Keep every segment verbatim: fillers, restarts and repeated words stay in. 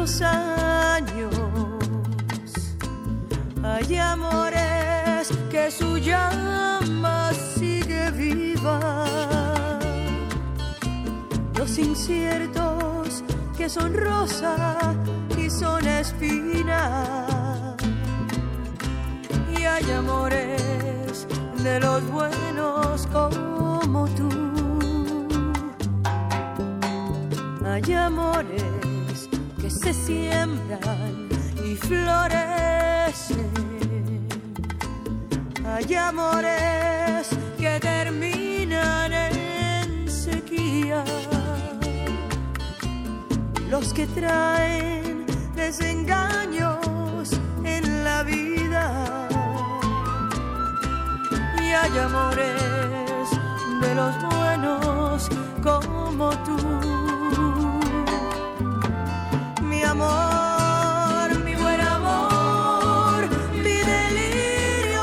los años hay amores que su llama sigue viva, los inciertos que son rosa y son espina, y hay amores de los buenos como tú. Hay amores que se siembran y florecen. Hay amores que terminan en sequía. Los que traen desengaños en la vida. Y hay amores de los buenos como tú. Mi amor, mi buen amor, mi delirio.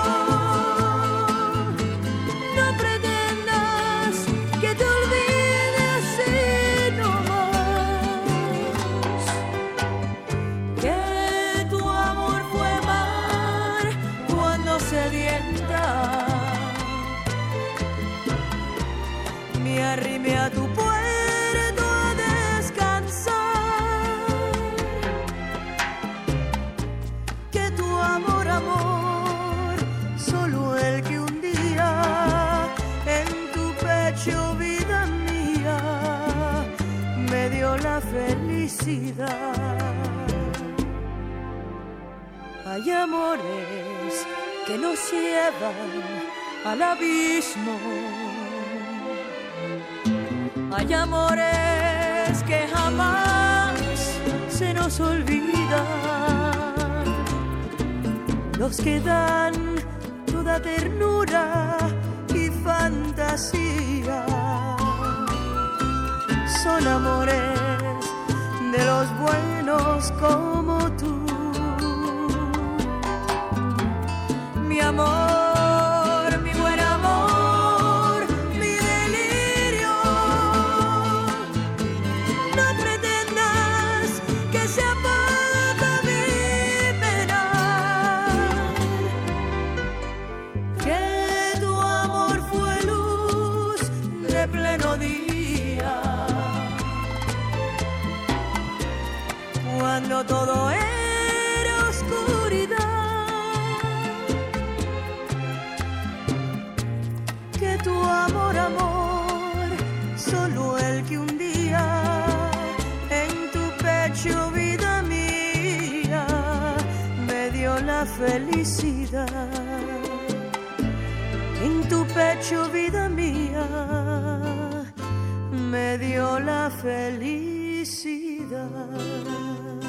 No pretendas que te olvide así nomás. Que tu amor fue mar cuando sedienta. Me arrimé a tu puerta. La felicidad. Hay amores que nos llevan al abismo. Hay amores que jamás se nos olvidan. Los que dan toda ternura y fantasía. Son amores de los buenos como tú. Mi amor, mi buen amor, mi delirio. No pretendas que sea poco mi pena. Que tu amor fue luz de pleno día. Cuando todo era oscuridad, que tu amor, amor, solo el que un día en tu pecho, vida mía, me dio la felicidad. En tu pecho, vida mía, me dio la felicidad.